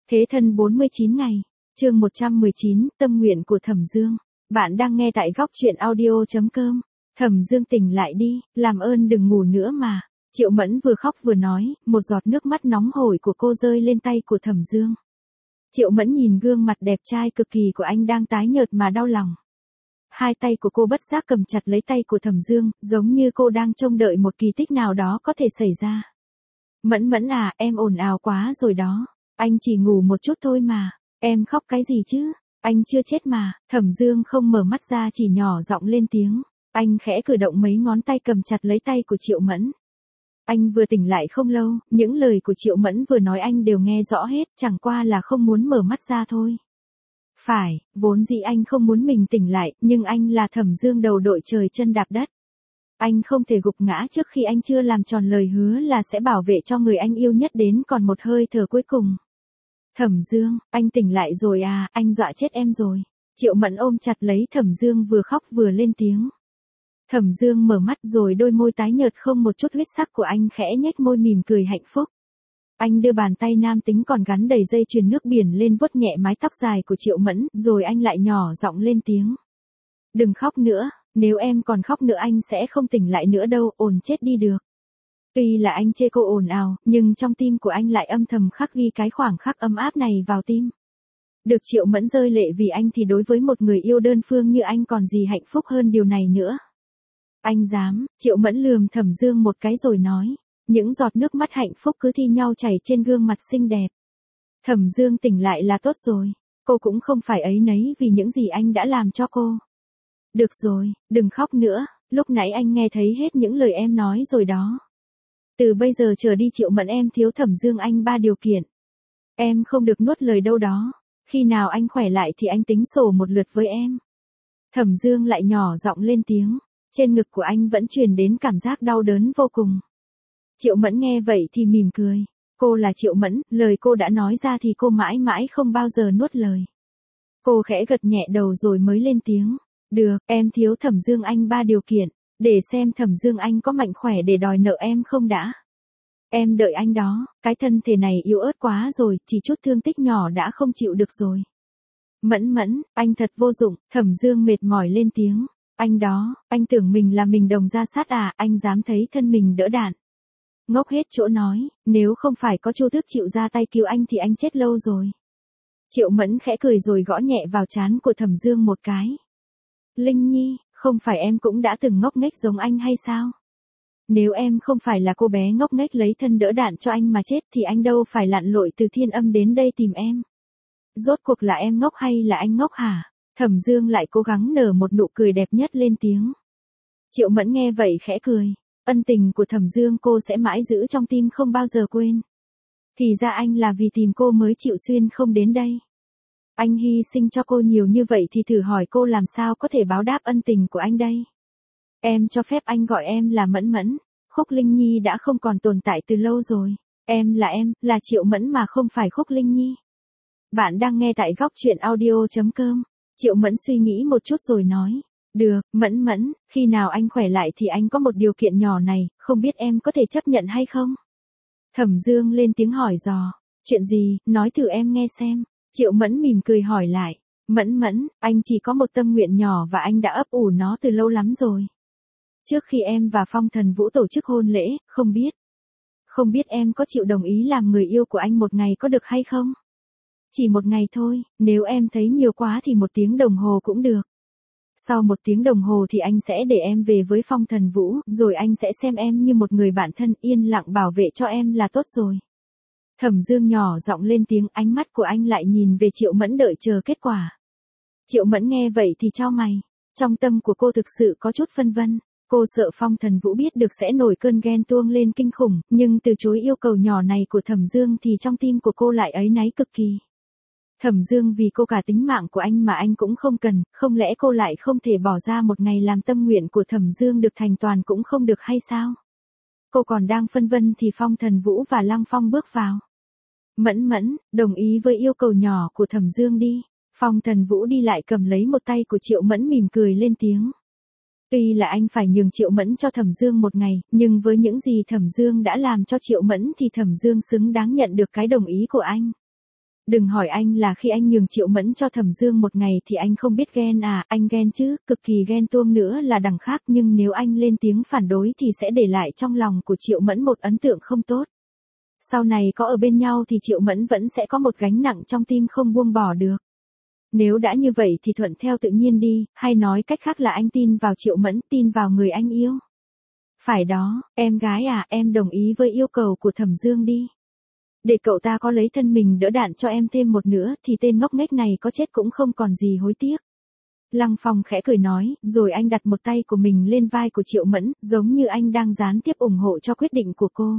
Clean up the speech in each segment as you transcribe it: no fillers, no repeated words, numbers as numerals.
Thế thân 49 ngày. Chương 119, tâm nguyện của Thẩm Dương. Bạn đang nghe tại góc truyện audio.com. Thẩm Dương tỉnh lại đi, làm ơn đừng ngủ nữa mà. Triệu Mẫn vừa khóc vừa nói, một giọt nước mắt nóng hổi của cô rơi lên tay của Thẩm Dương. Triệu Mẫn nhìn gương mặt đẹp trai cực kỳ của anh đang tái nhợt mà đau lòng. Hai tay của cô bất giác cầm chặt lấy tay của Thẩm Dương, giống như cô đang trông đợi một kỳ tích nào đó có thể xảy ra. Mẫn à, em ồn ào quá rồi đó. Anh chỉ ngủ một chút thôi mà. Em khóc cái gì chứ? Anh chưa chết mà. Thẩm Dương không mở mắt ra, chỉ nhỏ giọng lên tiếng. Anh khẽ cử động mấy ngón tay cầm chặt lấy tay của Triệu Mẫn. Anh vừa tỉnh lại không lâu, những lời của Triệu Mẫn vừa nói anh đều nghe rõ hết, chẳng qua là không muốn mở mắt ra thôi. Phải, vốn dĩ anh không muốn mình tỉnh lại, nhưng anh là Thẩm Dương đầu đội trời chân đạp đất. Anh không thể gục ngã trước khi anh chưa làm tròn lời hứa là sẽ bảo vệ cho người anh yêu nhất đến còn một hơi thở cuối cùng. Thẩm Dương, anh tỉnh lại rồi à, anh dọa chết em rồi. Triệu Mẫn ôm chặt lấy Thẩm Dương vừa khóc vừa lên tiếng. Thẩm Dương mở mắt rồi đôi môi tái nhợt không một chút huyết sắc của anh khẽ nhếch môi mỉm cười hạnh phúc. Anh đưa bàn tay nam tính còn gắn đầy dây chuyền nước biển lên vuốt nhẹ mái tóc dài của Triệu Mẫn, rồi anh lại nhỏ giọng lên tiếng. Đừng khóc nữa, nếu em còn khóc nữa anh sẽ không tỉnh lại nữa đâu, ồn chết đi được. Tuy là anh chê cô ồn ào, nhưng trong tim của anh lại âm thầm khắc ghi cái khoảng khắc ấm áp này vào tim. Được Triệu Mẫn rơi lệ vì anh thì đối với một người yêu đơn phương như anh còn gì hạnh phúc hơn điều này nữa. Anh dám, Triệu Mẫn lườm Thẩm Dương một cái rồi nói. Những giọt nước mắt hạnh phúc cứ thi nhau chảy trên gương mặt xinh đẹp. Thẩm Dương tỉnh lại là tốt rồi. Cô cũng không phải áy náy vì những gì anh đã làm cho cô. Được rồi, đừng khóc nữa, lúc nãy anh nghe thấy hết những lời em nói rồi đó. Từ bây giờ trở đi Triệu Mẫn em thiếu Thẩm Dương anh 3 điều kiện. Em không được nuốt lời đâu đó. Khi nào anh khỏe lại thì anh tính sổ một lượt với em. Thẩm Dương lại nhỏ giọng lên tiếng. Trên ngực của anh vẫn truyền đến cảm giác đau đớn vô cùng. Triệu Mẫn nghe vậy thì mỉm cười. Cô là Triệu Mẫn, lời cô đã nói ra thì cô mãi mãi không bao giờ nuốt lời. Cô khẽ gật nhẹ đầu rồi mới lên tiếng. Được, em thiếu Thẩm Dương anh 3 điều kiện. Để xem Thẩm Dương anh có mạnh khỏe để đòi nợ em không đã. Em đợi anh đó, cái thân thể này yếu ớt quá rồi, chỉ chút thương tích nhỏ đã không chịu được rồi. Mẫn, anh thật vô dụng, Thẩm Dương mệt mỏi lên tiếng. Anh đó, anh tưởng mình là mình đồng ra sát à, anh dám thấy thân mình đỡ đạn. Ngốc hết chỗ nói, nếu không phải có Chu Tước chịu ra tay cứu anh thì anh chết lâu rồi. Triệu Mẫn khẽ cười rồi gõ nhẹ vào trán của Thẩm Dương một cái. Linh Nhi, không phải em cũng đã từng ngốc nghếch giống anh hay sao? Nếu em không phải là cô bé ngốc nghếch lấy thân đỡ đạn cho anh mà chết thì anh đâu phải lặn lội từ thiên âm đến đây tìm em. Rốt cuộc là em ngốc hay là anh ngốc hả? Thẩm Dương lại cố gắng nở một nụ cười đẹp nhất lên tiếng. Triệu Mẫn nghe vậy khẽ cười. Ân tình của Thẩm Dương cô sẽ mãi giữ trong tim không bao giờ quên. Thì ra anh là vì tìm cô mới chịu xuyên không đến đây. Anh hy sinh cho cô nhiều như vậy thì thử hỏi cô làm sao có thể báo đáp ân tình của anh đây. Em cho phép anh gọi em là Mẫn. Khúc Linh Nhi đã không còn tồn tại từ lâu rồi. Em, là Triệu Mẫn mà không phải Khúc Linh Nhi. Bạn đang nghe tại góc truyện audio.com. Triệu Mẫn suy nghĩ một chút rồi nói. Được, Mẫn, khi nào anh khỏe lại thì anh có một điều kiện nhỏ này, không biết em có thể chấp nhận hay không? Thẩm Dương lên tiếng hỏi dò. Chuyện gì, nói thử em nghe xem. Triệu Mẫn mỉm cười hỏi lại. Mẫn, anh chỉ có một tâm nguyện nhỏ và anh đã ấp ủ nó từ lâu lắm rồi. Trước khi em và Phong Thần Vũ tổ chức hôn lễ, không biết em có chịu đồng ý làm người yêu của anh một ngày có được hay không? Chỉ một ngày thôi, nếu em thấy nhiều quá thì 1 tiếng đồng hồ cũng được. Sau 1 tiếng đồng hồ thì anh sẽ để em về với Phong Thần Vũ, rồi anh sẽ xem em như một người bạn thân yên lặng bảo vệ cho em là tốt rồi. Thẩm Dương nhỏ giọng lên tiếng, ánh mắt của anh lại nhìn về Triệu Mẫn đợi chờ kết quả. Triệu Mẫn nghe vậy thì chau mày. Trong tâm của cô thực sự có chút phân vân. Cô sợ Phong Thần Vũ biết được sẽ nổi cơn ghen tuông lên kinh khủng, nhưng từ chối yêu cầu nhỏ này của Thẩm Dương thì trong tim của cô lại áy náy cực kỳ. Thẩm Dương vì cô cả tính mạng của anh mà anh cũng không cần, không lẽ cô lại không thể bỏ ra một ngày làm tâm nguyện của Thẩm Dương được thành toàn cũng không được hay sao? Cô còn đang phân vân thì Phong Thần Vũ và Lăng Phong bước vào. Mẫn, đồng ý với yêu cầu nhỏ của Thẩm Dương đi. Phong Thần Vũ đi lại cầm lấy một tay của Triệu Mẫn mỉm cười lên tiếng. Tuy là anh phải nhường Triệu Mẫn cho Thẩm Dương một ngày, nhưng với những gì Thẩm Dương đã làm cho Triệu Mẫn thì Thẩm Dương xứng đáng nhận được cái đồng ý của anh. Đừng hỏi anh là khi anh nhường Triệu Mẫn cho Thẩm Dương một ngày thì anh không biết ghen à, anh ghen chứ, cực kỳ ghen tuông nữa là đằng khác, nhưng nếu anh lên tiếng phản đối thì sẽ để lại trong lòng của Triệu Mẫn một ấn tượng không tốt. Sau này có ở bên nhau thì Triệu Mẫn vẫn sẽ có một gánh nặng trong tim không buông bỏ được. Nếu đã như vậy thì thuận theo tự nhiên đi, hay nói cách khác là anh tin vào Triệu Mẫn, tin vào người anh yêu. Phải đó, em gái à, em đồng ý với yêu cầu của Thẩm Dương đi. Để cậu ta có lấy thân mình đỡ đạn cho em thêm một nữa thì tên ngốc nghếch này có chết cũng không còn gì hối tiếc. Lăng Phong khẽ cười nói, rồi anh đặt một tay của mình lên vai của Triệu Mẫn, giống như anh đang gián tiếp ủng hộ cho quyết định của cô.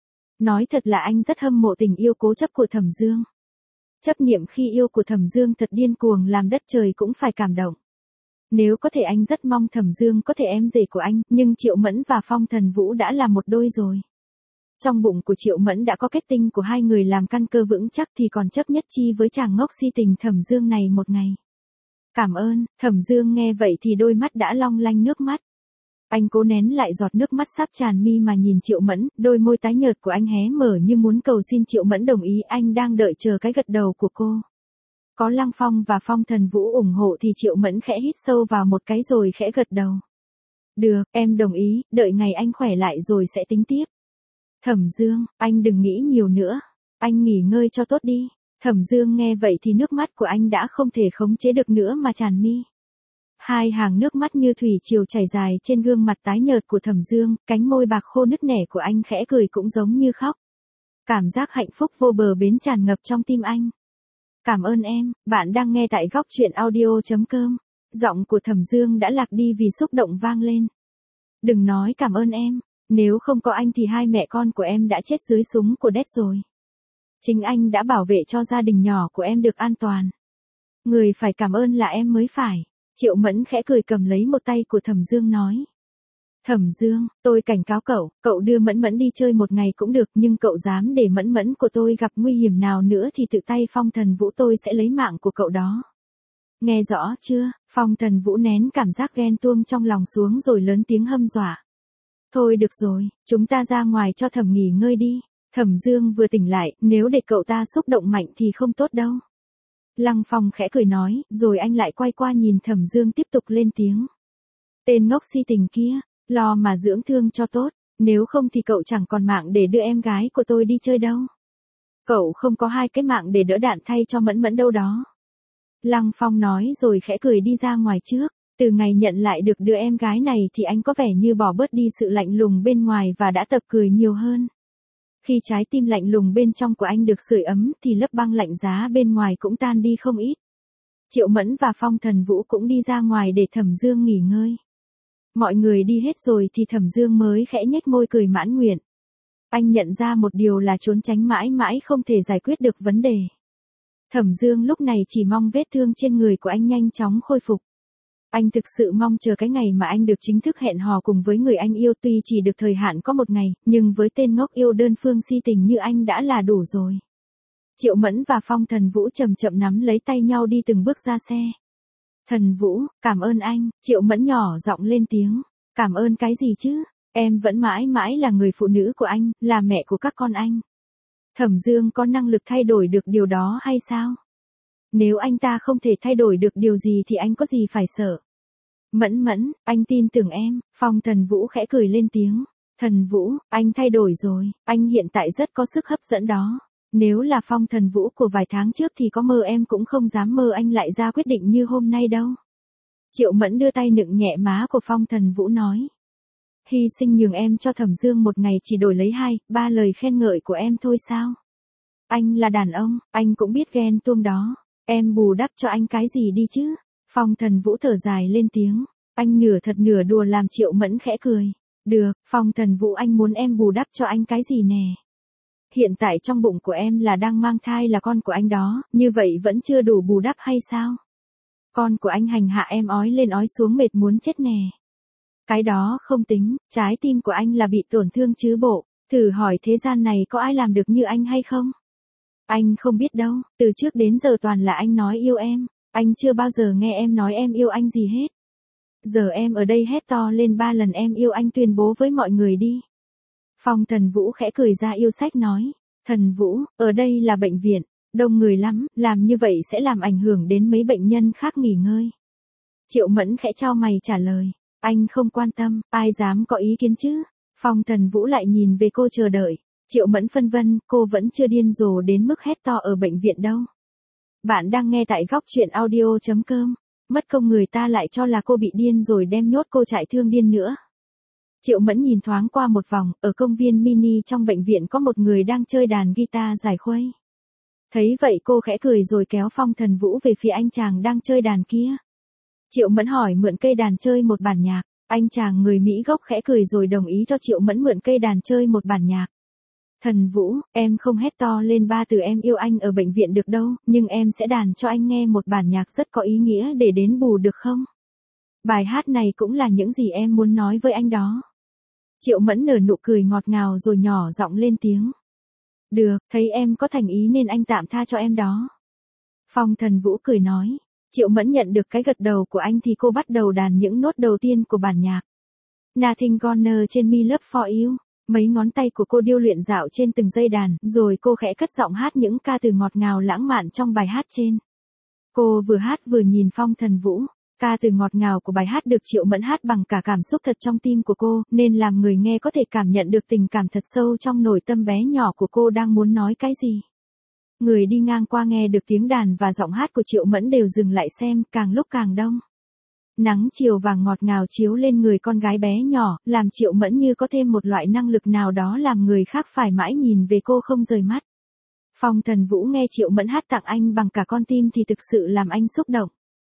Nói thật là anh rất hâm mộ tình yêu cố chấp của Thẩm Dương. Chấp niệm khi yêu của Thẩm Dương thật điên cuồng làm đất trời cũng phải cảm động. Nếu có thể anh rất mong Thẩm Dương có thể em rể của anh, nhưng Triệu Mẫn và Phong Thần Vũ đã là một đôi rồi. Trong bụng của Triệu Mẫn đã có kết tinh của hai người làm căn cơ vững chắc thì còn chấp nhất chi với chàng ngốc si tình Thẩm Dương này một ngày. Cảm ơn, Thẩm Dương nghe vậy thì đôi mắt đã long lanh nước mắt. Anh cố nén lại giọt nước mắt sắp tràn mi mà nhìn Triệu Mẫn, đôi môi tái nhợt của anh hé mở như muốn cầu xin Triệu Mẫn đồng ý, anh đang đợi chờ cái gật đầu của cô. Có Lăng Phong và Phong Thần Vũ ủng hộ thì Triệu Mẫn khẽ hít sâu vào một cái rồi khẽ gật đầu. Được, em đồng ý, đợi ngày anh khỏe lại rồi sẽ tính tiếp. Thẩm Dương, anh đừng nghĩ nhiều nữa, anh nghỉ ngơi cho tốt đi. Thẩm Dương nghe vậy thì nước mắt của anh đã không thể khống chế được nữa mà tràn mi. Hai hàng nước mắt như thủy triều chảy dài trên gương mặt tái nhợt của Thẩm Dương, cánh môi bạc khô nứt nẻ của anh khẽ cười cũng giống như khóc. Cảm giác hạnh phúc vô bờ bến tràn ngập trong tim anh. Cảm ơn em, bạn đang nghe tại góc truyện audio.com. Giọng của Thẩm Dương đã lạc đi vì xúc động vang lên. Đừng nói cảm ơn em, nếu không có anh thì hai mẹ con của em đã chết dưới súng của Đét rồi. Chính anh đã bảo vệ cho gia đình nhỏ của em được an toàn. Người phải cảm ơn là em mới phải. Triệu Mẫn khẽ cười cầm lấy một tay của Thẩm Dương nói. Thẩm Dương, tôi cảnh cáo cậu đưa Mẫn Mẫn đi chơi một ngày cũng được, nhưng cậu dám để Mẫn Mẫn của tôi gặp nguy hiểm nào nữa thì tự tay Phong Thần Vũ tôi sẽ lấy mạng của cậu đó. Nghe rõ chưa? Phong Thần Vũ nén cảm giác ghen tuông trong lòng xuống rồi lớn tiếng hâm dọa. Thôi được rồi, chúng ta ra ngoài cho Thẩm nghỉ ngơi đi. Thẩm Dương vừa tỉnh lại, nếu để cậu ta xúc động mạnh thì không tốt đâu. Lăng Phong khẽ cười nói, rồi anh lại quay qua nhìn Thẩm Dương tiếp tục lên tiếng. Tên ngốc si tình kia, lo mà dưỡng thương cho tốt, nếu không thì cậu chẳng còn mạng để đưa em gái của tôi đi chơi đâu. Cậu không có hai cái mạng để đỡ đạn thay cho Mẫn Mẫn đâu đó. Lăng Phong nói rồi khẽ cười đi ra ngoài trước. Từ ngày nhận lại được đứa em gái này thì anh có vẻ như bỏ bớt đi sự lạnh lùng bên ngoài và đã tập cười nhiều hơn. Khi trái tim lạnh lùng bên trong của anh được sưởi ấm thì lớp băng lạnh giá bên ngoài cũng tan đi không ít. Triệu Mẫn và Phong Thần Vũ cũng đi ra ngoài để Thẩm Dương nghỉ ngơi. Mọi người đi hết rồi thì Thẩm Dương mới khẽ nhếch môi cười mãn nguyện. Anh nhận ra một điều là trốn tránh mãi mãi không thể giải quyết được vấn đề. Thẩm Dương lúc này chỉ mong vết thương trên người của anh nhanh chóng khôi phục. Anh thực sự mong chờ cái ngày mà anh được chính thức hẹn hò cùng với người anh yêu, tuy chỉ được thời hạn có một ngày, nhưng với tên ngốc yêu đơn phương si tình như anh đã là đủ rồi. Triệu Mẫn và Phong Thần Vũ chậm chậm nắm lấy tay nhau đi từng bước ra xe. Thần Vũ, cảm ơn anh, Triệu Mẫn nhỏ giọng lên tiếng. Cảm ơn cái gì chứ, em vẫn mãi mãi là người phụ nữ của anh, là mẹ của các con anh. Thẩm Dương có năng lực thay đổi được điều đó hay sao? Nếu anh ta không thể thay đổi được điều gì thì anh có gì phải sợ? Mẫn Mẫn, anh tin tưởng em. Phong Thần Vũ khẽ cười lên tiếng. Thần Vũ, anh thay đổi rồi, anh hiện tại rất có sức hấp dẫn đó. Nếu là Phong Thần Vũ của vài tháng trước thì có mơ em cũng không dám mơ anh lại ra quyết định như hôm nay đâu. Triệu Mẫn đưa tay nựng nhẹ má của Phong Thần Vũ nói. Hy sinh nhường em cho Thẩm Dương một ngày chỉ đổi lấy 2-3 lời khen ngợi của em thôi sao? Anh là đàn ông, anh cũng biết ghen tuông đó. Em bù đắp cho anh cái gì đi chứ? Phong Thần Vũ thở dài lên tiếng. Anh nửa thật nửa đùa làm Triệu Mẫn khẽ cười. Được, Phong Thần Vũ, anh muốn em bù đắp cho anh cái gì nè? Hiện tại trong bụng của em là đang mang thai là con của anh đó, như vậy vẫn chưa đủ bù đắp hay sao? Con của anh hành hạ em ói lên ói xuống mệt muốn chết nè. Cái đó không tính, trái tim của anh là bị tổn thương chứ bộ. Thử hỏi thế gian này có ai làm được như anh hay không? Anh không biết đâu, từ trước đến giờ toàn là anh nói yêu em, anh chưa bao giờ nghe em nói em yêu anh gì hết. Giờ em ở đây hét to lên 3 lần em yêu anh tuyên bố với mọi người đi. Phong Thần Vũ khẽ cười ra yêu sách nói, Thần Vũ, ở đây là bệnh viện, Đông người lắm, làm như vậy sẽ làm ảnh hưởng đến mấy bệnh nhân khác nghỉ ngơi. Triệu Mẫn khẽ chau mày trả lời. Anh không quan tâm, ai dám có ý kiến chứ? Phong Thần Vũ lại nhìn về cô chờ đợi. Triệu Mẫn phân vân, cô vẫn chưa điên rồ đến mức hét to ở bệnh viện đâu. Bạn đang nghe tại góc truyện audio.com. Mất công người ta lại cho là cô bị điên rồi đem nhốt cô chạy thương điên nữa. Triệu Mẫn nhìn thoáng qua một vòng, ở công viên mini trong bệnh viện có một người đang chơi đàn guitar giải khuây. Thấy vậy cô khẽ cười rồi kéo Phong Thần Vũ về phía anh chàng đang chơi đàn kia. Triệu Mẫn hỏi mượn cây đàn chơi một bản nhạc. Anh chàng người Mỹ gốc khẽ cười rồi đồng ý cho Triệu Mẫn mượn cây đàn chơi một bản nhạc. Thần Vũ, em không hét to lên 3 từ em yêu anh ở bệnh viện được đâu, nhưng em sẽ đàn cho anh nghe một bản nhạc rất có ý nghĩa để đền bù được không? Bài hát này cũng là những gì em muốn nói với anh đó. Triệu Mẫn nở nụ cười ngọt ngào rồi nhỏ giọng lên tiếng. Được, thấy em có thành ý nên anh tạm tha cho em đó. Phong Thần Vũ cười nói. Triệu Mẫn nhận được cái gật đầu của anh thì cô bắt đầu đàn những nốt đầu tiên của bản nhạc. Nothing Gonna trên Me Love For You. Mấy ngón tay của cô điêu luyện dạo trên từng dây đàn, rồi cô khẽ cất giọng hát những ca từ ngọt ngào lãng mạn trong bài hát trên. Cô vừa hát vừa nhìn Phong Thần Vũ. Ca từ ngọt ngào của bài hát được Triệu Mẫn hát bằng cả cảm xúc thật trong tim của cô, nên làm người nghe có thể cảm nhận được tình cảm thật sâu trong nội tâm bé nhỏ của cô đang muốn nói cái gì. Người đi ngang qua nghe được tiếng đàn và giọng hát của Triệu Mẫn đều dừng lại xem, càng lúc càng đông. Nắng chiều vàng ngọt ngào chiếu lên người con gái bé nhỏ, làm Triệu Mẫn như có thêm một loại năng lực nào đó làm người khác phải mãi nhìn về cô không rời mắt. Phong Thần Vũ nghe Triệu Mẫn hát tặng anh bằng cả con tim thì thực sự làm anh xúc động.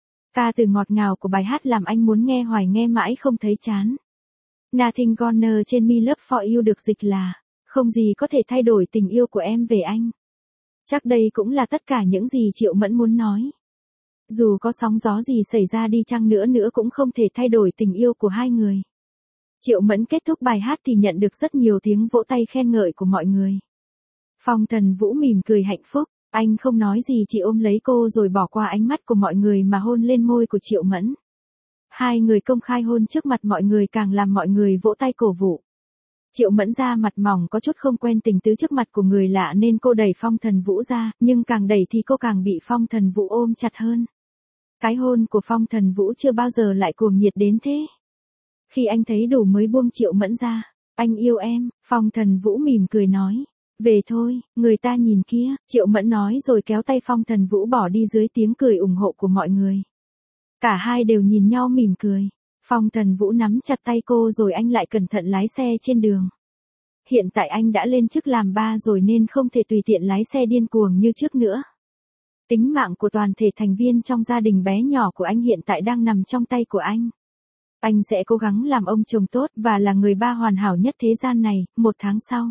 Ca từ ngọt ngào của bài hát làm anh muốn nghe hoài nghe mãi không thấy chán. Nothing Gonna trên Me Love For You được dịch là, không gì có thể thay đổi tình yêu của em về anh. Chắc đây cũng là tất cả những gì Triệu Mẫn muốn nói. Dù có sóng gió gì xảy ra đi chăng nữa cũng không thể thay đổi tình yêu của hai người. Triệu Mẫn kết thúc bài hát thì nhận được rất nhiều tiếng vỗ tay khen ngợi của mọi người. Phong Thần Vũ mỉm cười hạnh phúc, anh không nói gì chỉ ôm lấy cô rồi bỏ qua ánh mắt của mọi người mà hôn lên môi của Triệu Mẫn. Hai người công khai hôn trước mặt mọi người càng làm mọi người vỗ tay cổ vũ. Triệu Mẫn da mặt mỏng có chút không quen tình tứ trước mặt của người lạ nên cô đẩy Phong Thần Vũ ra, nhưng càng đẩy thì cô càng bị Phong Thần Vũ ôm chặt hơn. Cái hôn của Phong Thần Vũ chưa bao giờ lại cuồng nhiệt đến thế. Khi anh thấy đủ mới buông Triệu Mẫn ra. Anh yêu em, Phong Thần Vũ mỉm cười nói. Về thôi, người ta nhìn kia, Triệu Mẫn nói rồi kéo tay Phong Thần Vũ bỏ đi dưới tiếng cười ủng hộ của mọi người. Cả hai đều nhìn nhau mỉm cười. Phong Thần Vũ nắm chặt tay cô rồi anh lại cẩn thận lái xe trên đường. Hiện tại anh đã lên chức làm ba rồi nên không thể tùy tiện lái xe điên cuồng như trước nữa. Tính mạng của toàn thể thành viên trong gia đình bé nhỏ của anh hiện tại đang nằm trong tay của anh. Anh sẽ cố gắng làm ông chồng tốt và là người ba hoàn hảo nhất thế gian này, 1 tháng sau.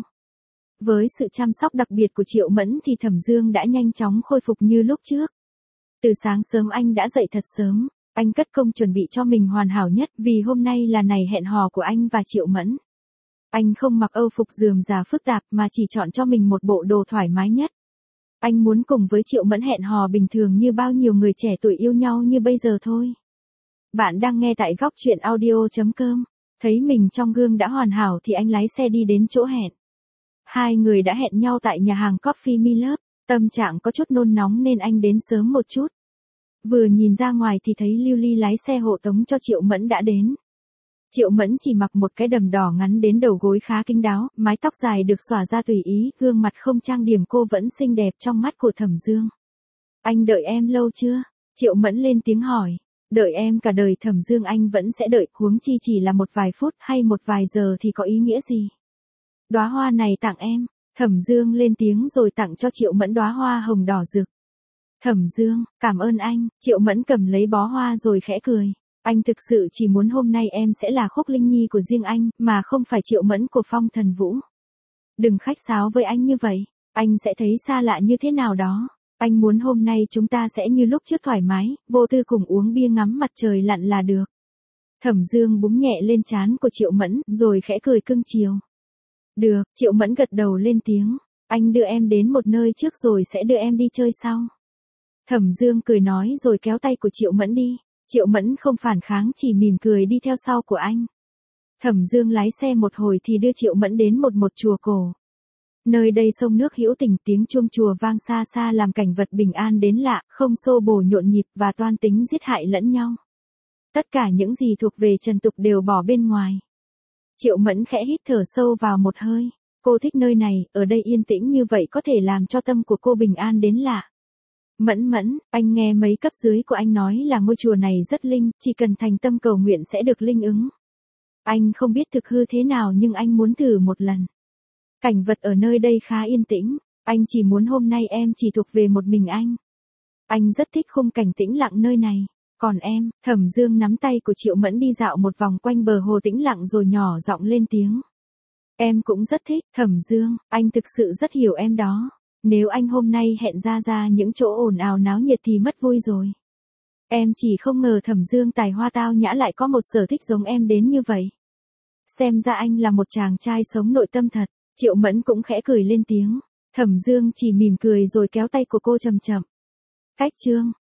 Với sự chăm sóc đặc biệt của Triệu Mẫn thì Thẩm Dương đã nhanh chóng khôi phục như lúc trước. Từ sáng sớm anh đã dậy thật sớm, anh cất công chuẩn bị cho mình hoàn hảo nhất vì hôm nay là ngày hẹn hò của anh và Triệu Mẫn. Anh không mặc âu phục rườm rà phức tạp mà chỉ chọn cho mình một bộ đồ thoải mái nhất. Anh muốn cùng với Triệu Mẫn hẹn hò bình thường như bao nhiêu người trẻ tuổi yêu nhau như bây giờ thôi. Bạn đang nghe tại góc truyện audio.com. Thấy mình trong gương đã hoàn hảo thì anh lái xe đi đến chỗ hẹn. Hai người đã hẹn nhau tại nhà hàng Coffee Me Love. Tâm trạng có chút nôn nóng nên anh đến sớm một chút. Vừa nhìn ra ngoài thì thấy Lưu Ly lái xe hộ tống cho Triệu Mẫn đã đến. Triệu Mẫn chỉ mặc một cái đầm đỏ ngắn đến đầu gối khá kín đáo, mái tóc dài được xõa ra tùy ý, gương mặt không trang điểm cô vẫn xinh đẹp trong mắt của Thẩm Dương. Anh đợi em lâu chưa? Triệu Mẫn lên tiếng hỏi. Đợi em cả đời Thẩm Dương anh vẫn sẽ đợi, huống chi chỉ là một vài phút hay một vài giờ thì có ý nghĩa gì? Đóa hoa này tặng em. Thẩm Dương lên tiếng rồi tặng cho Triệu Mẫn đóa hoa hồng đỏ rực. Thẩm Dương, cảm ơn anh. Triệu Mẫn cầm lấy bó hoa rồi khẽ cười. Anh thực sự chỉ muốn hôm nay em sẽ là Khúc Linh Nhi của riêng anh, mà không phải Triệu Mẫn của Phong Thần Vũ. Đừng khách sáo với anh như vậy, anh sẽ thấy xa lạ như thế nào đó. Anh muốn hôm nay chúng ta sẽ như lúc trước thoải mái, vô tư cùng uống bia ngắm mặt trời lặn là được. Thẩm Dương búng nhẹ lên trán của Triệu Mẫn, rồi khẽ cười cưng chiều. Được, Triệu Mẫn gật đầu lên tiếng. Anh đưa em đến một nơi trước rồi sẽ đưa em đi chơi sau. Thẩm Dương cười nói rồi kéo tay của Triệu Mẫn đi. Triệu Mẫn không phản kháng chỉ mỉm cười đi theo sau của anh. Thẩm Dương lái xe một hồi thì đưa Triệu Mẫn đến một chùa cổ. Nơi đây sông nước hữu tình, tiếng chuông chùa vang xa xa làm cảnh vật bình an đến lạ, không xô bồ nhộn nhịp và toan tính giết hại lẫn nhau. Tất cả những gì thuộc về trần tục đều bỏ bên ngoài. Triệu Mẫn khẽ hít thở sâu vào một hơi. Cô thích nơi này, ở đây yên tĩnh như vậy có thể làm cho tâm của cô bình an đến lạ. Mẫn, anh nghe mấy cấp dưới của anh nói là ngôi chùa này rất linh, chỉ cần thành tâm cầu nguyện sẽ được linh ứng. Anh không biết thực hư thế nào nhưng anh muốn thử một lần. Cảnh vật ở nơi đây khá yên tĩnh, anh chỉ muốn hôm nay em chỉ thuộc về một mình anh. Anh rất thích khung cảnh tĩnh lặng nơi này. Còn em, Thẩm Dương nắm tay của Triệu Mẫn đi dạo một vòng quanh bờ hồ tĩnh lặng rồi nhỏ giọng lên tiếng. Em cũng rất thích, Thẩm Dương, anh thực sự rất hiểu em đó. Nếu anh hôm nay hẹn ra những chỗ ồn ào náo nhiệt thì mất vui rồi. Em chỉ không ngờ Thẩm Dương tài hoa tao nhã lại có một sở thích giống em đến như vậy. Xem ra anh là một chàng trai sống nội tâm thật. Triệu Mẫn cũng khẽ cười lên tiếng. Thẩm Dương chỉ mỉm cười rồi kéo tay của cô chậm chậm. Cách chương